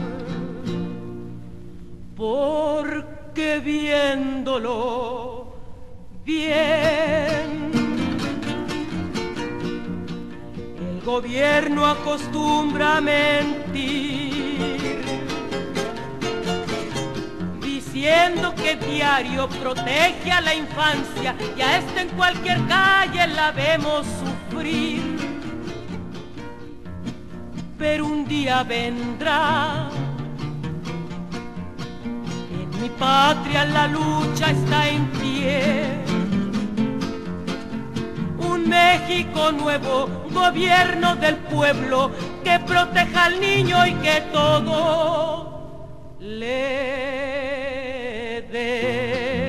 Porque viéndolo bien, el gobierno acostumbra a mentir, diciendo que diario protege a la infancia y a esta en cualquier calle la vemos sufrir. Pero un día vendrá, mi patria la lucha está en pie, un México nuevo, gobierno del pueblo, que proteja al niño y que todo le dé.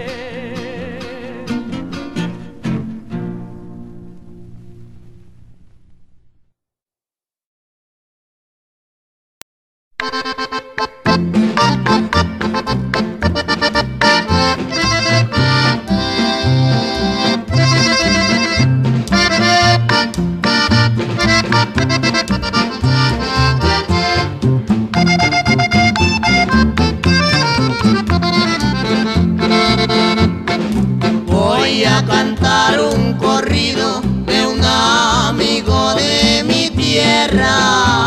Voy a cantar un corrido de un amigo de mi tierra.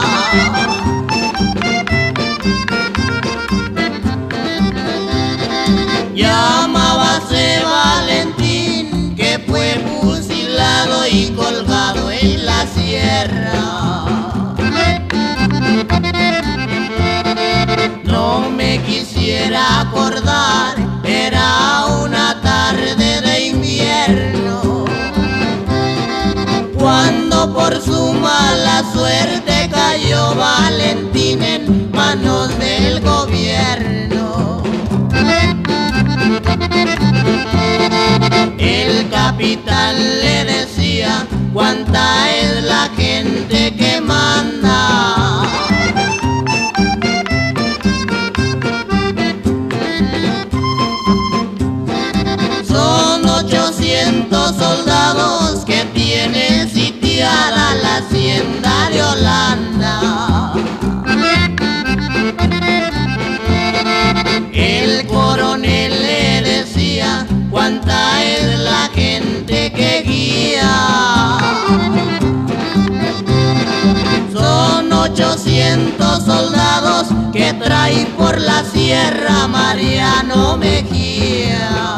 Llamábase Valentín, que fue fusilado y colgado en la sierra. No me quisiera acordar, era una tarde de invierno, cuando por su mala suerte cayó Valentín en manos del gobierno. El capitán le decía: ¿cuánta es la gente que manda? Son ochocientos soldados que tiene sitiada la hacienda de Holanda. El coronel le decía: ¿cuánta es la gente que guía? Son ochocientos soldados que trae por la sierra Mariano Mejía.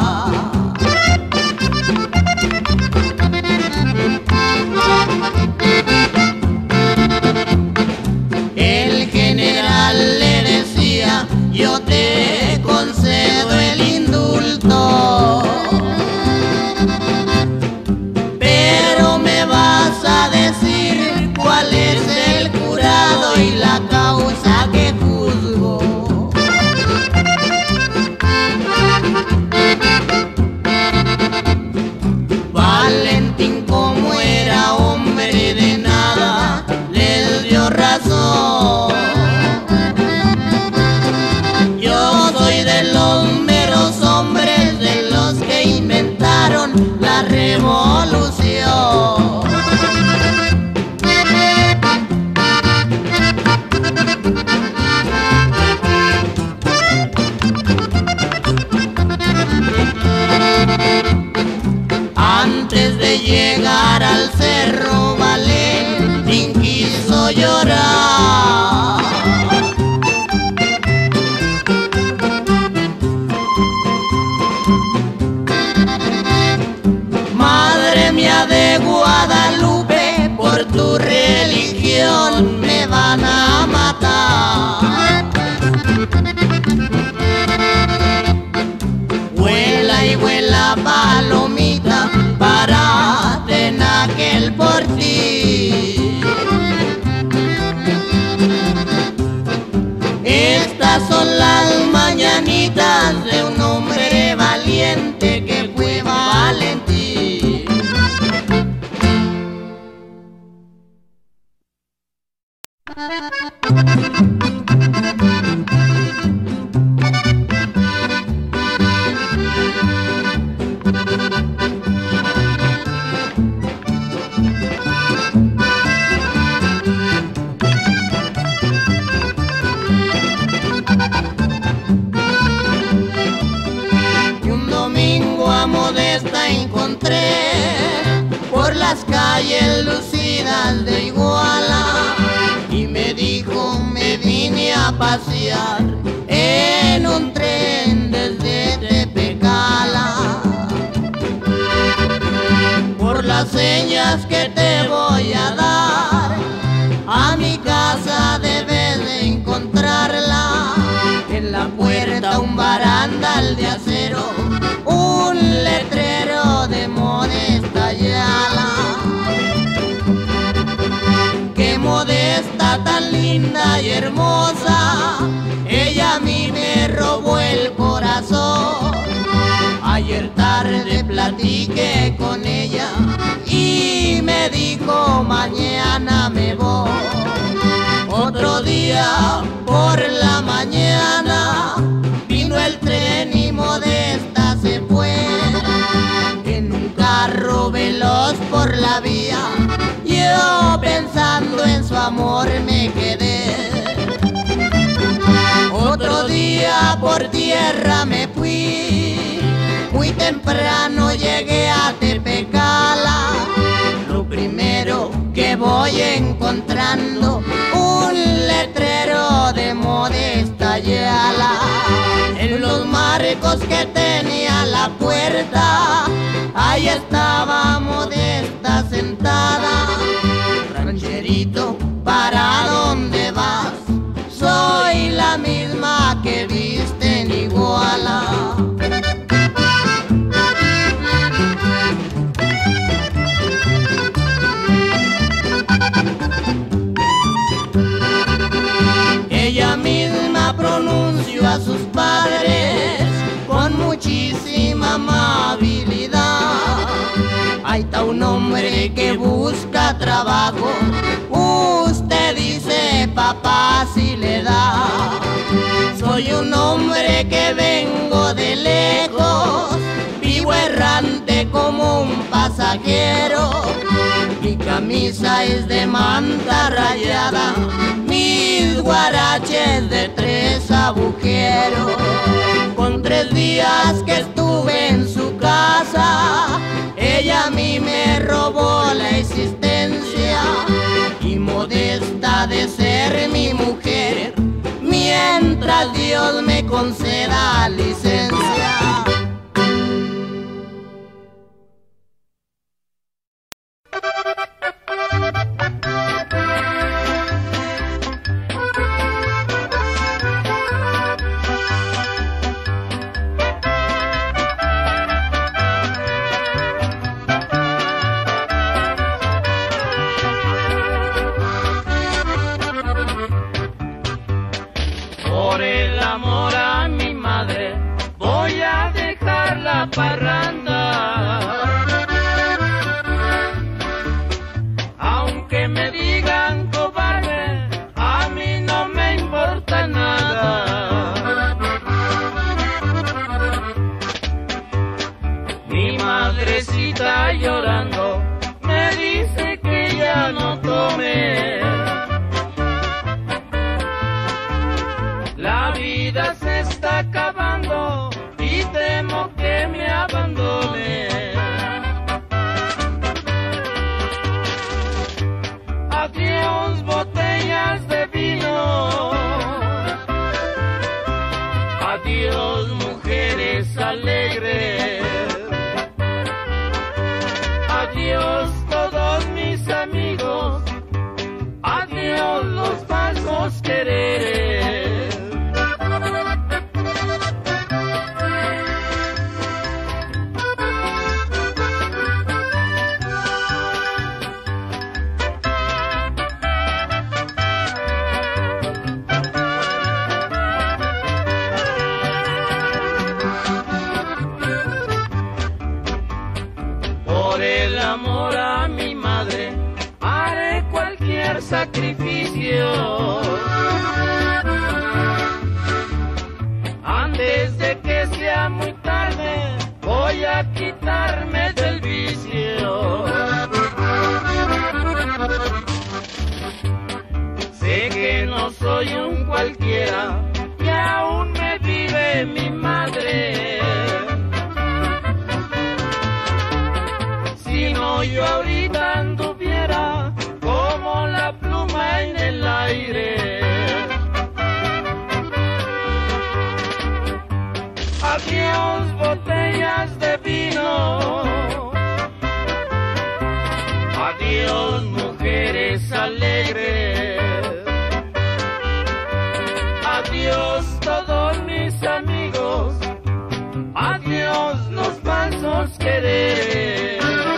El general le decía: yo te concedo el indulto, pero me vas a decir cuál es el jurado y la causa que juzgo. Por las calles lucidas de Iguala y me dijo me vine a pasear en un tren desde Tepecala. Por las señas que te voy a dar, a mi casa debes de encontrarla. En la puerta un barandal de acero, un letrero de Modesta Ayala. Qué Modesta tan linda y hermosa, ella a mí me robó el corazón. Ayer tarde platiqué con ella y me dijo mañana me voy. Otro día por la mañana vino el tren y Modesta se fue. En un carro veloz por la vía, yo pensando en su amor me quedé. Otro día por tierra me fui, muy temprano llegué a Tepecala. Lo primero que voy encontrando, un letrero de Modesta Ayala. En los marcos que tenía la puerta, ahí estaba Modesta sentada. Rancherito, ¿para dónde vas? Soy la misma que viste en Iguala. Ella misma pronunció a sus padres con muchísima amabilidad. Ahí está un hombre que busca trabajo, usted dice papá si le da. Soy un hombre que vengo de lejos, vivo errante como un pasajero. Mi camisa es de manta rayada, mis guaraches de tres agujeros. Con tres días que estuve en su casa, ella a mí me robó la existencia. Y Modesta de ser mi mujer, mientras Dios me conceda licencia. Por el amor a mi madre voy a dejar la parranda. Aunque me digan cobarde, a mí no me importa nada. Mi madrecita llorando me dice que ya no tome. La vida se está acabando y temo que me abandone. Adiós botellas de vino, adiós mujeres alegres, adiós todos mis amigos, adiós los falsos quereres. al sacrificio. Antes de que sea muy tarde, voy a quitarme del vicio. Sé que no soy un cualquiera, que aún me vive mi madre. Si no, yo ahorita anduviera como la pluma en el aire. Adiós botellas de vino, adiós mujeres alegres, adiós todos mis amigos, adiós los falsos quereres.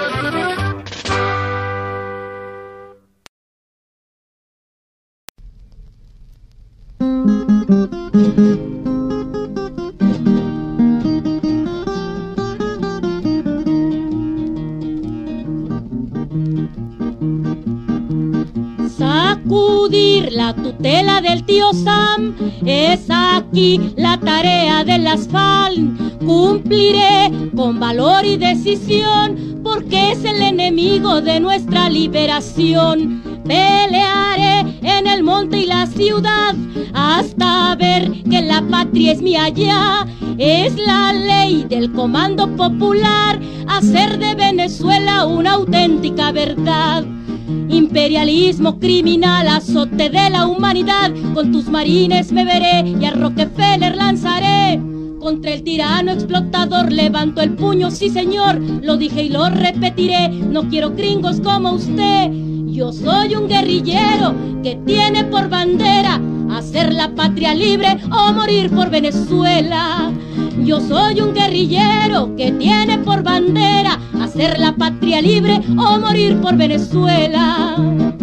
Sacudir la tutela del tío Sam es aquí la tarea del asfal. Cumpliré con valor y decisión porque es el enemigo de nuestra liberación. Pelearé en el monte y la ciudad hasta ver que la patria es mía ya. Es la ley del comando popular hacer de Venezuela una auténtica verdad. Imperialismo criminal, azote de la humanidad, con tus marines me veré y a Rockefeller lanzaré. Contra el tirano explotador levanto el puño, sí señor, lo dije y lo repetiré, no quiero gringos como usted. Yo soy un guerrillero que tiene por bandera hacer la patria libre o morir por Venezuela. Yo soy un guerrillero que tiene por bandera hacer la patria libre o morir por Venezuela.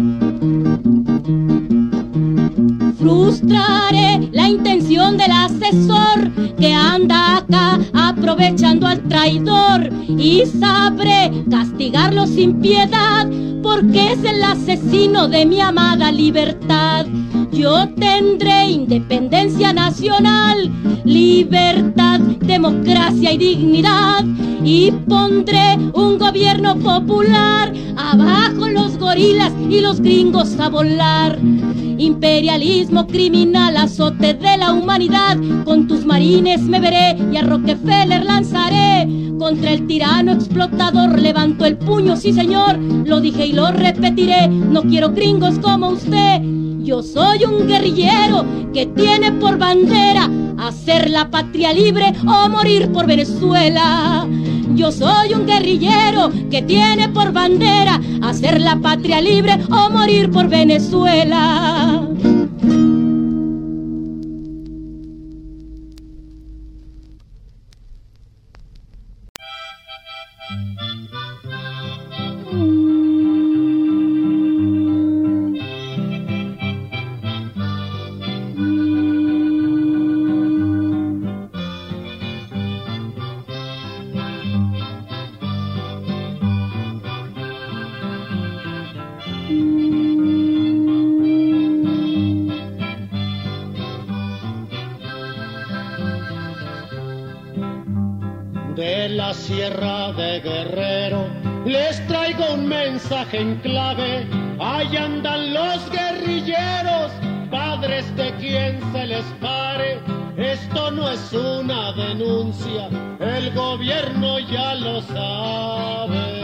Frustraré la intención del asesor que anda acá aprovechando al traidor y sabré castigarlo sin piedad porque es el asesino de mi amada libertad. Yo tendré independencia nacional, libertad, democracia y dignidad y pondré un gobierno popular, abajo los gorilas y los gringos a volar. Imperialismo criminal, azote de la humanidad, con tus marines me veré y a Rockefeller lanzaré. Contra el tirano explotador levanto el puño, sí señor, lo dije y lo repetiré, no quiero gringos como usted. Yo soy un guerrillero que tiene por bandera hacer la patria libre o morir por Venezuela. Yo soy un guerrillero que tiene por bandera hacer la patria libre o morir por Venezuela. De la Sierra de Guerrero les traigo un mensaje en clave. Ahí andan los guerrilleros, padres de quien se les pare. Esto no es una denuncia, el gobierno ya lo sabe.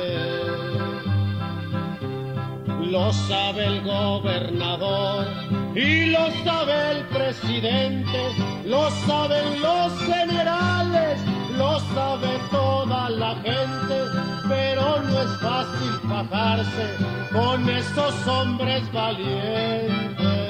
Lo sabe el gobernador y lo sabe el presidente, lo saben los generales, lo sabe toda la gente, pero no es fácil fajarse con esos hombres valientes.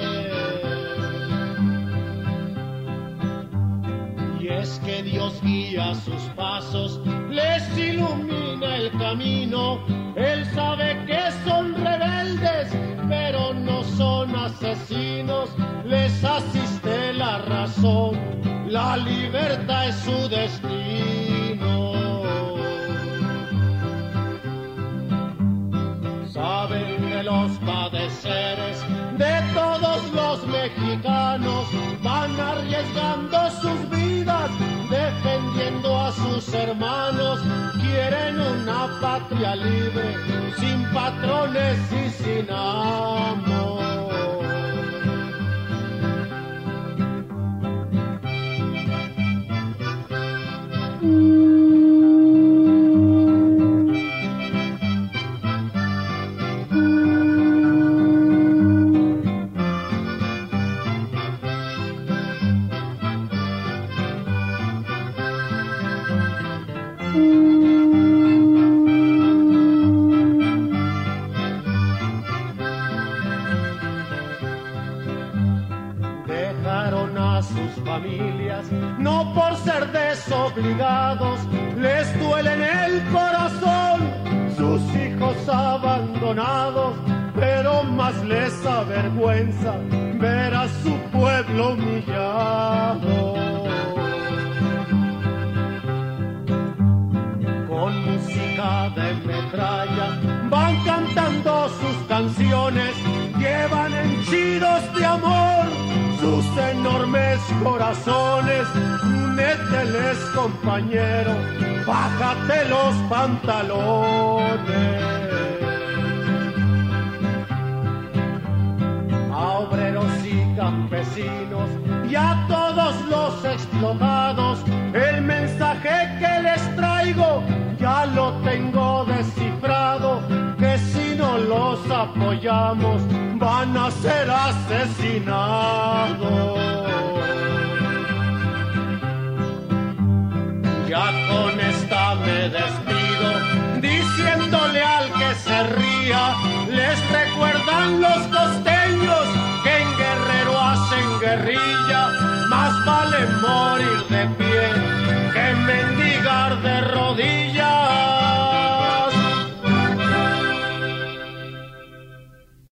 Y es que Dios guía sus pasos, les ilumina el camino. Él sabe que son rebeldes, pero no son asesinos. Les asiste la razón, la libertad es su destino. Saben de los padecidos enseres de todos los mexicanos van arriesgando sus vidas, defendiendo a sus hermanos. Quieren una patria libre, sin patrones y sin amos. No por ser desobligados, les duele en el corazón sus hijos abandonados, pero más les avergüenza ver a su pueblo humillado. Con música de metralla van cantando sus canciones, llevan henchidos de amor sus enormes corazones. Mételes, compañero, bájate los pantalones. A obreros y campesinos y a todos los explotados, el mensaje que les traigo ya lo tengo descifrado, que si no los apoyamos van a ser asesinados. Ya con esta me despido, diciéndole al que se ría, les recuerdan los costeños que en Guerrero hacen guerrilla, más vale morir de pie